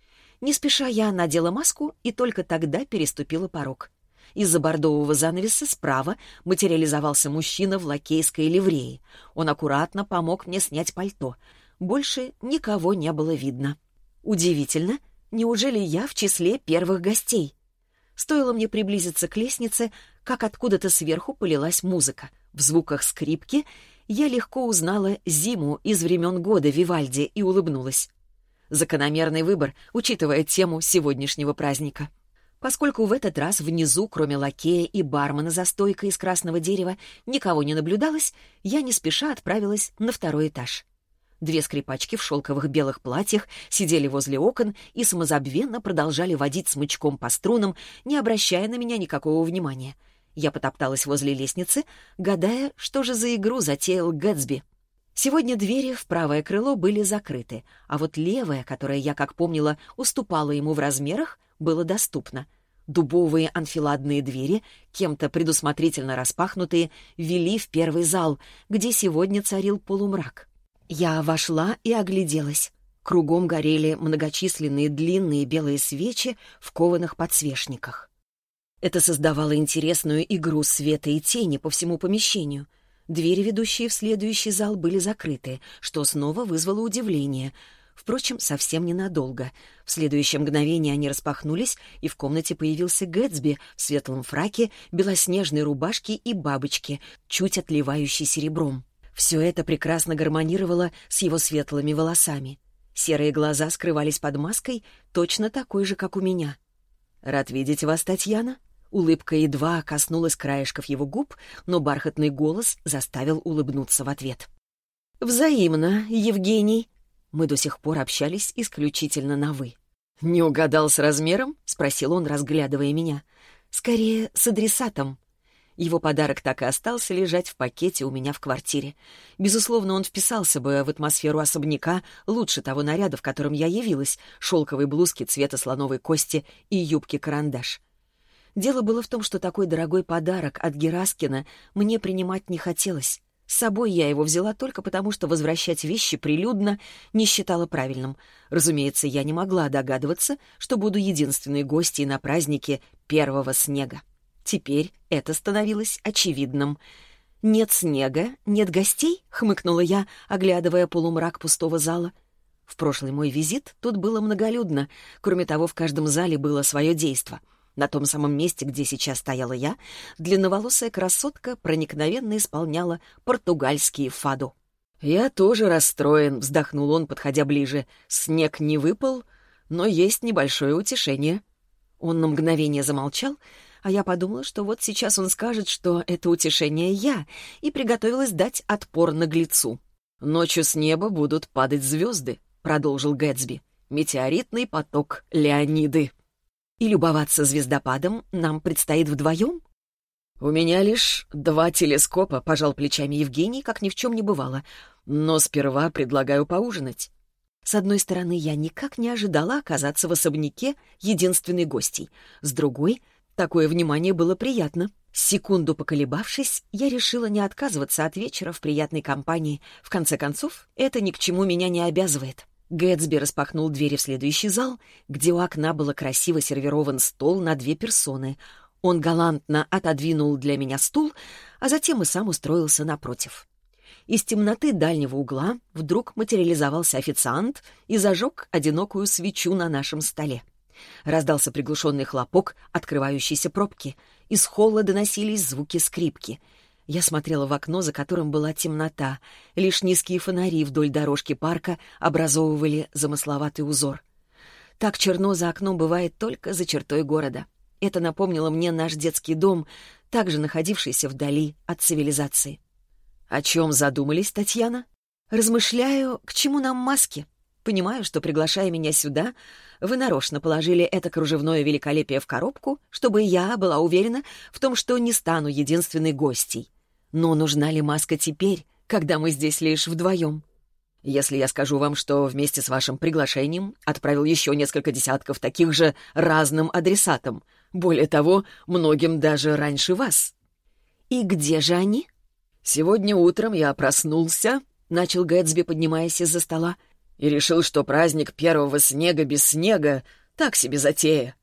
Не спеша я надела маску и только тогда переступила порог. Из-за бордового занавеса справа материализовался мужчина в лакейской ливрее. Он аккуратно помог мне снять пальто. Больше никого не было видно. Удивительно, неужели я в числе первых гостей? Стоило мне приблизиться к лестнице, как откуда-то сверху полилась музыка. В звуках скрипки я легко узнала Зиму из времен года Вивальди и улыбнулась. Закономерный выбор, учитывая тему сегодняшнего праздника. Поскольку в этот раз внизу, кроме лакея и бармена за стойкой из красного дерева, никого не наблюдалось, я не спеша отправилась на второй этаж. Две скрипачки в шелковых белых платьях сидели возле окон и самозабвенно продолжали водить смычком по струнам, не обращая на меня никакого внимания. Я потопталась возле лестницы, гадая, что же за игру затеял Гэтсби. Сегодня двери в правое крыло были закрыты, а вот левое, которое я, как помнила, уступало ему в размерах, было доступно. Дубовые анфиладные двери, кем-то предусмотрительно распахнутые, вели в первый зал, где сегодня царил полумрак. Я вошла и огляделась. Кругом горели многочисленные длинные белые свечи в кованых подсвечниках. Это создавало интересную игру света и тени по всему помещению. Двери, ведущие в следующий зал, были закрыты, что снова вызвало удивление. Впрочем, совсем ненадолго. В следующее мгновение они распахнулись, и в комнате появился Гэтсби в светлом фраке, белоснежной рубашке и бабочке, чуть отливающей серебром. Все это прекрасно гармонировало с его светлыми волосами. Серые глаза скрывались под маской, точно такой же, как у меня. «Рад видеть вас, Татьяна». Улыбка едва коснулась краешков его губ, но бархатный голос заставил улыбнуться в ответ. «Взаимно, Евгений». Мы до сих пор общались исключительно на «вы». «Не угадал с размером?» — спросил он, разглядывая меня. «Скорее, с адресатом». Его подарок так и остался лежать в пакете у меня в квартире. Безусловно, он вписался бы в атмосферу особняка лучше того наряда, в котором я явилась, шелковой блузки цвета слоновой кости и юбки-карандаш. Дело было в том, что такой дорогой подарок от Гераскина мне принимать не хотелось. С собой я его взяла только потому, что возвращать вещи прилюдно не считала правильным. Разумеется, я не могла догадываться, что буду единственной гостьей на празднике первого снега. Теперь это становилось очевидным. «Нет снега, нет гостей?» — хмыкнула я, оглядывая полумрак пустого зала. В прошлый мой визит тут было многолюдно. Кроме того, в каждом зале было свое действо. На том самом месте, где сейчас стояла я, длинноволосая красотка проникновенно исполняла португальские фаду. «Я тоже расстроен», — вздохнул он, подходя ближе. «Снег не выпал, но есть небольшое утешение». Он на мгновение замолчал, а я подумала, что вот сейчас он скажет, что это утешение я, и приготовилась дать отпор наглецу. «Ночью с неба будут падать звезды», — продолжил Гэтсби. «Метеоритный поток Леониды». «И любоваться звездопадом нам предстоит вдвоем?» «У меня лишь два телескопа», — пожал плечами Евгений, как ни в чем не бывало. «Но сперва предлагаю поужинать». С одной стороны, я никак не ожидала оказаться в особняке единственной гостьей. С другой, такое внимание было приятно. Секунду поколебавшись, я решила не отказываться от вечера в приятной компании. В конце концов, это ни к чему меня не обязывает. Гэтсби распахнул двери в следующий зал, где у окна был красиво сервирован стол на две персоны. Он галантно отодвинул для меня стул, а затем и сам устроился напротив. Из темноты дальнего угла вдруг материализовался официант и зажег одинокую свечу на нашем столе. Раздался приглушенный хлопок открывающейся пробки. Из холла доносились звуки скрипки. Я смотрела в окно, за которым была темнота. Лишь низкие фонари вдоль дорожки парка образовывали замысловатый узор. Так черно за окном бывает только за чертой города. Это напомнило мне наш детский дом, также находившийся вдали от цивилизации. «О чем задумались, Татьяна?» «Размышляю, к чему нам маски? Понимаю, что, приглашая меня сюда, вы нарочно положили это кружевное великолепие в коробку, чтобы я была уверена в том, что не стану единственной гостьей. Но нужна ли маска теперь, когда мы здесь лишь вдвоем? Если я скажу вам, что вместе с вашим приглашением отправил еще несколько десятков таких же разным адресатам, более того, многим даже раньше вас». «И где же они?» «Сегодня утром я проснулся», — начал Гэтсби, поднимаясь из-за стола, «и решил, что праздник первого снега без снега — так себе затея.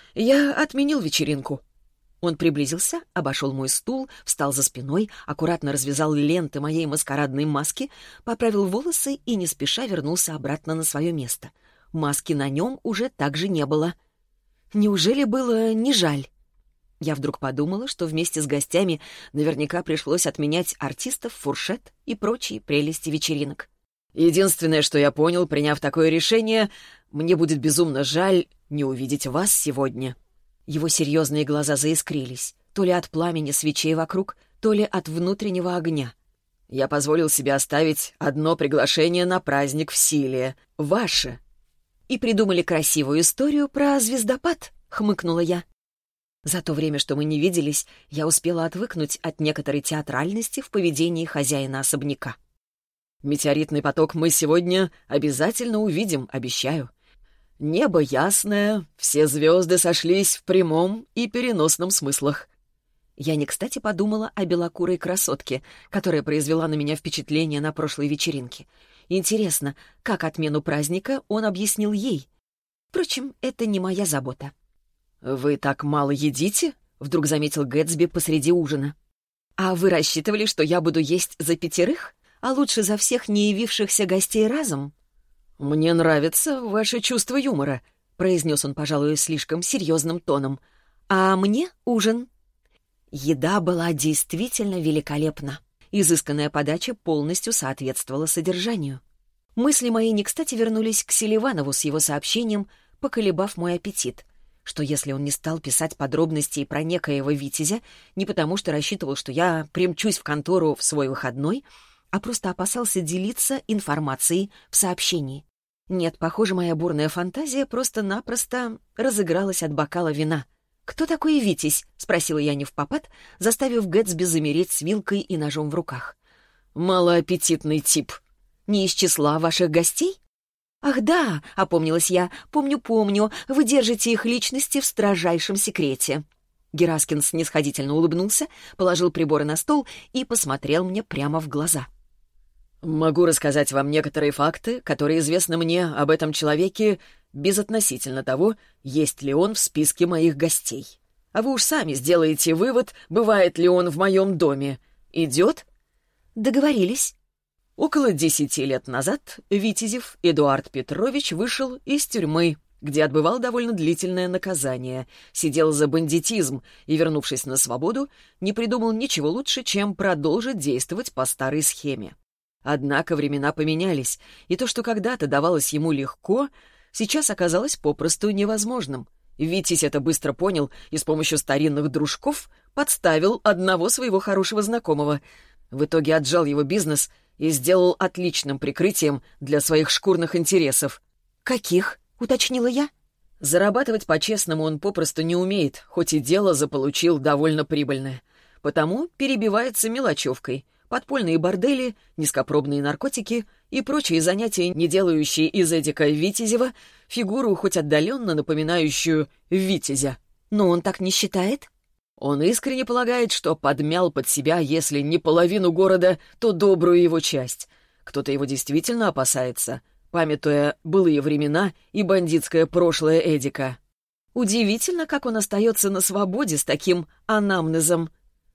Я отменил вечеринку». Он приблизился, обошел мой стул, встал за спиной, аккуратно развязал ленты моей маскарадной маски, поправил волосы и не спеша вернулся обратно на свое место. Маски на нем уже также не было. Неужели было не жаль? Я вдруг подумала, что вместе с гостями наверняка пришлось отменять артистов, фуршет и прочие прелести вечеринок. «Единственное, что я понял, приняв такое решение, мне будет безумно жаль не увидеть вас сегодня». Его серьезные глаза заискрились, то ли от пламени свечей вокруг, то ли от внутреннего огня. Я позволил себе оставить одно приглашение на праздник в силе. Ваше. И придумали красивую историю про звездопад, хмыкнула я. За то время, что мы не виделись, я успела отвыкнуть от некоторой театральности в поведении хозяина особняка. Метеоритный поток мы сегодня обязательно увидим, обещаю. Небо ясное, все звезды сошлись в прямом и переносном смыслах. Я не кстати подумала о белокурой красотке, которая произвела на меня впечатление на прошлой вечеринке. Интересно, как отмену праздника он объяснил ей? Впрочем, это не моя забота. «Вы так мало едите?» — вдруг заметил Гэтсби посреди ужина. «А вы рассчитывали, что я буду есть за пятерых? А лучше за всех не явившихся гостей разом?» «Мне нравится ваше чувство юмора», — произнес он, пожалуй, слишком серьезным тоном. «А мне ужин». Еда была действительно великолепна. Изысканная подача полностью соответствовала содержанию. Мысли мои не кстати вернулись к Селиванову с его сообщением, поколебав мой аппетит. Что если он не стал писать подробностей про некоего Витязя, не потому что рассчитывал, что я примчусь в контору в свой выходной, а просто опасался делиться информацией в сообщении. Нет, похоже, моя бурная фантазия просто-напросто разыгралась от бокала вина. «Кто такой Витязь?» — спросила я невпопад, заставив Гэтсби замереть с вилкой и ножом в руках. «Малоаппетитный тип». «Не из числа ваших гостей?» «Ах да», — опомнилась я, — «помню-помню, вы держите их личности в строжайшем секрете». Гераскин снисходительно улыбнулся, положил приборы на стол и посмотрел мне прямо в глаза. «Могу рассказать вам некоторые факты, которые известны мне об этом человеке безотносительно того, есть ли он в списке моих гостей. А вы уж сами сделаете вывод, бывает ли он в моем доме. Идет?» «Договорились». Около десяти лет назад Витязев Эдуард Петрович вышел из тюрьмы, где отбывал довольно длительное наказание, сидел за бандитизм и, вернувшись на свободу, не придумал ничего лучше, чем продолжить действовать по старой схеме. Однако времена поменялись, и то, что когда-то давалось ему легко, сейчас оказалось попросту невозможным. Витязь это быстро понял и с помощью старинных дружков подставил одного своего хорошего знакомого. В итоге отжал его бизнес и сделал отличным прикрытием для своих шкурных интересов. «Каких?» — уточнила я. Зарабатывать по-честному он попросту не умеет, хоть и дело заполучил довольно прибыльное. Потому перебивается мелочевкой. Подпольные бордели, низкопробные наркотики и прочие занятия, не делающие из Эдика Витязева фигуру, хоть отдаленно напоминающую Витязя. Но он так не считает? Он искренне полагает, что подмял под себя, если не половину города, то добрую его часть. Кто-то его действительно опасается, памятуя былые времена и бандитское прошлое Эдика. Удивительно, как он остается на свободе с таким анамнезом.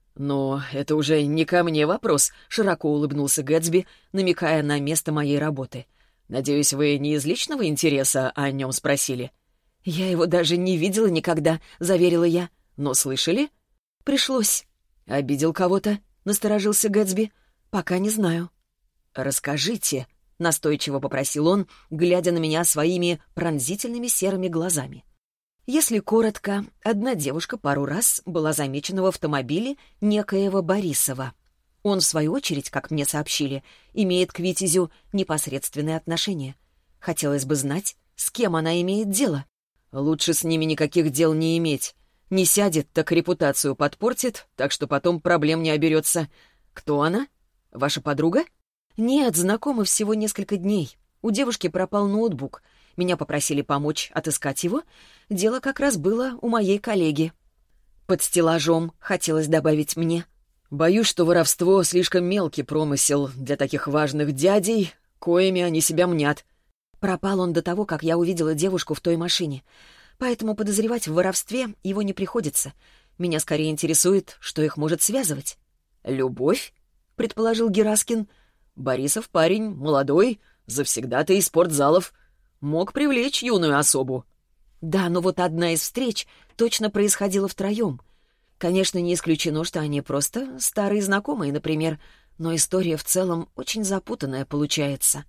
«Но это уже не ко мне вопрос», — широко улыбнулся Гэтсби, намекая на место моей работы. «Надеюсь, вы не из личного интереса о нем спросили?» «Я его даже не видела никогда», — заверила я. «Но слышали?» «Пришлось». «Обидел кого-то?» — насторожился Гэтсби. «Пока не знаю». «Расскажите», — настойчиво попросил он, глядя на меня своими пронзительными серыми глазами. Если коротко, одна девушка пару раз была замечена в автомобиле некоего Борисова. Он, в свою очередь, как мне сообщили, имеет к Витязю непосредственное отношение. Хотелось бы знать, с кем она имеет дело. «Лучше с ними никаких дел не иметь. Не сядет, так репутацию подпортит, так что потом проблем не оберется. Кто она? Ваша подруга?» «Нет, знакомы всего несколько дней. У девушки пропал ноутбук. Меня попросили помочь отыскать его. Дело как раз было у моей коллеги. Под стеллажом, хотелось добавить мне. Боюсь, что воровство — слишком мелкий промысел для таких важных дядей, коими они себя мнят. Пропал он до того, как я увидела девушку в той машине. Поэтому подозревать в воровстве его не приходится. Меня скорее интересует, что их может связывать. «Любовь?» — предположил Гераскин. «Борисов парень, молодой, завсегдатый из спортзалов. Мог привлечь юную особу». Да, но вот одна из встреч точно происходила втроем. Конечно, не исключено, что они просто старые знакомые, например, но история в целом очень запутанная получается.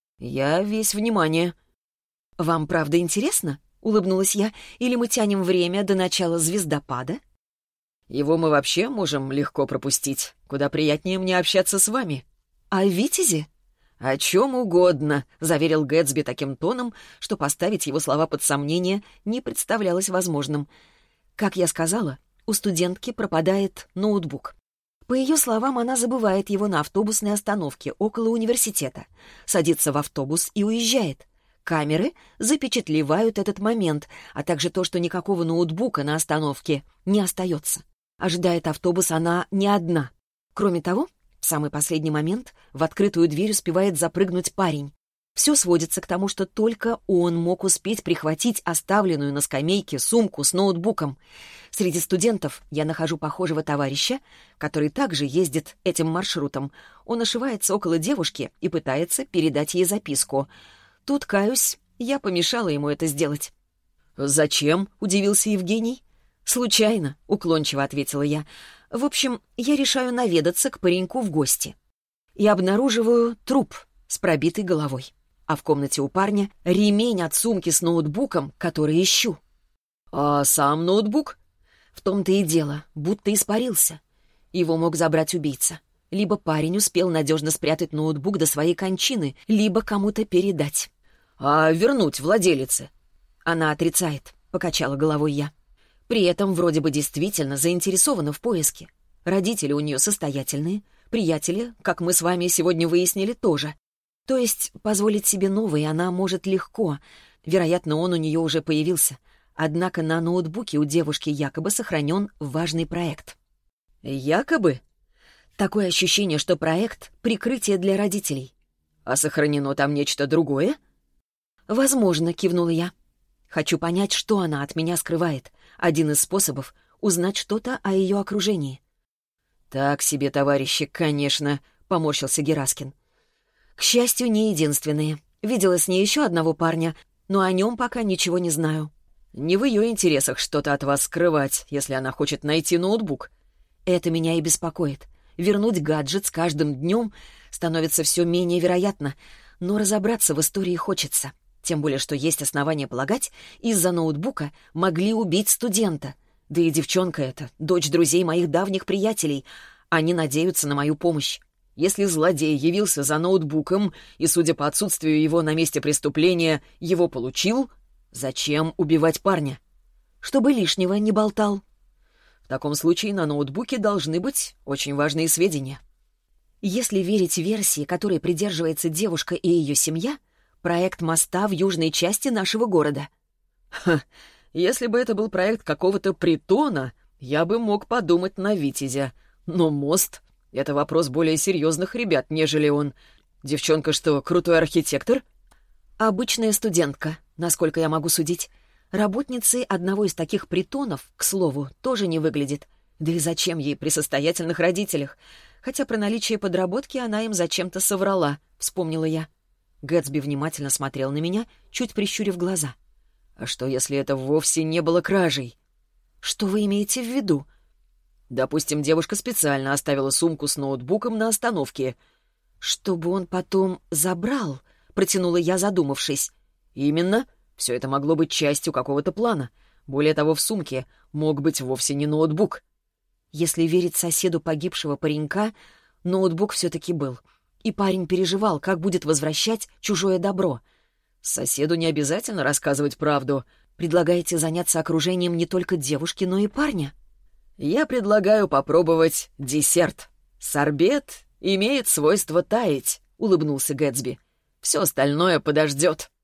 «Я весь внимание». «Вам правда интересно?» — улыбнулась я. «Или мы тянем время до начала звездопада?» Его мы вообще можем легко пропустить. Куда приятнее мне общаться с вами». «О Витязе?» «О чем угодно», — заверил Гэтсби таким тоном, что поставить его слова под сомнение не представлялось возможным. Как я сказала, у студентки пропадает ноутбук. По ее словам, она забывает его на автобусной остановке около университета, садится в автобус и уезжает. Камеры запечатлевают этот момент, а также то, что никакого ноутбука на остановке не остается. Ожидает автобус она не одна. Кроме того, в самый последний момент в открытую дверь успевает запрыгнуть парень. Все сводится к тому, что только он мог успеть прихватить оставленную на скамейке сумку с ноутбуком. Среди студентов я нахожу похожего товарища, который также ездит этим маршрутом. Он ошивается около девушки и пытается передать ей записку. Тут, каюсь, я помешала ему это сделать. «Зачем?» — удивился Евгений. «Случайно», — уклончиво ответила я. «В общем, я решаю наведаться к пареньку в гости. И обнаруживаю труп с пробитой головой. А в комнате у парня ремень от сумки с ноутбуком, который ищу». «А сам ноутбук?» В том-то и дело, будто испарился. Его мог забрать убийца. Либо парень успел надежно спрятать ноутбук до своей кончины, либо кому-то передать. «А вернуть владелице?» Она отрицает, покачала головой я. При этом вроде бы действительно заинтересована в поиске. Родители у нее состоятельные, приятели, как мы с вами сегодня выяснили, тоже. То есть позволить себе новый она может легко. Вероятно, он у нее уже появился. Однако на ноутбуке у девушки якобы сохранен важный проект. «Якобы?» Такое ощущение, что проект — прикрытие для родителей. «А сохранено там нечто другое?» «Возможно», — кивнула я. «Хочу понять, что она от меня скрывает. Один из способов — узнать что-то о ее окружении». «Так себе, товарищи, конечно», — поморщился Гераскин. «К счастью, не единственные. Видела с ней еще одного парня, но о нем пока ничего не знаю». «Не в ее интересах что-то от вас скрывать, если она хочет найти ноутбук». «Это меня и беспокоит. Вернуть гаджет с каждым днем становится все менее вероятно, но разобраться в истории хочется. Тем более, что есть основания полагать, из-за ноутбука могли убить студента. Да и девчонка эта, дочь друзей моих давних приятелей. Они надеются на мою помощь. Если злодей явился за ноутбуком и, судя по отсутствию его на месте преступления, его получил, зачем убивать парня? Чтобы лишнего не болтал». В таком случае на ноутбуке должны быть очень важные сведения. Если верить версии, которой придерживается девушка и ее семья, проект моста в южной части нашего города. Ха, если бы это был проект какого-то притона, я бы мог подумать на Витязя. Но мост — это вопрос более серьезных ребят, нежели он. Девчонка что, крутой архитектор? Обычная студентка, насколько я могу судить. Работницей одного из таких притонов, к слову, тоже не выглядит. Да и зачем ей при состоятельных родителях? Хотя про наличие подработки она им зачем-то соврала, вспомнила я. Гэтсби внимательно смотрел на меня, чуть прищурив глаза. «А что, если это вовсе не было кражей?» «Что вы имеете в виду?» «Допустим, девушка специально оставила сумку с ноутбуком на остановке». «Чтобы он потом забрал?» — протянула я, задумавшись. «Именно. Все это могло быть частью какого-то плана. Более того, в сумке мог быть вовсе не ноутбук». Если верить соседу погибшего паренька, ноутбук все-таки был. И парень переживал, как будет возвращать чужое добро. Соседу не обязательно рассказывать правду. Предлагаете заняться окружением не только девушки, но и парня? Я предлагаю попробовать десерт. Сорбет имеет свойство таять, улыбнулся Гэтсби. Все остальное подождет.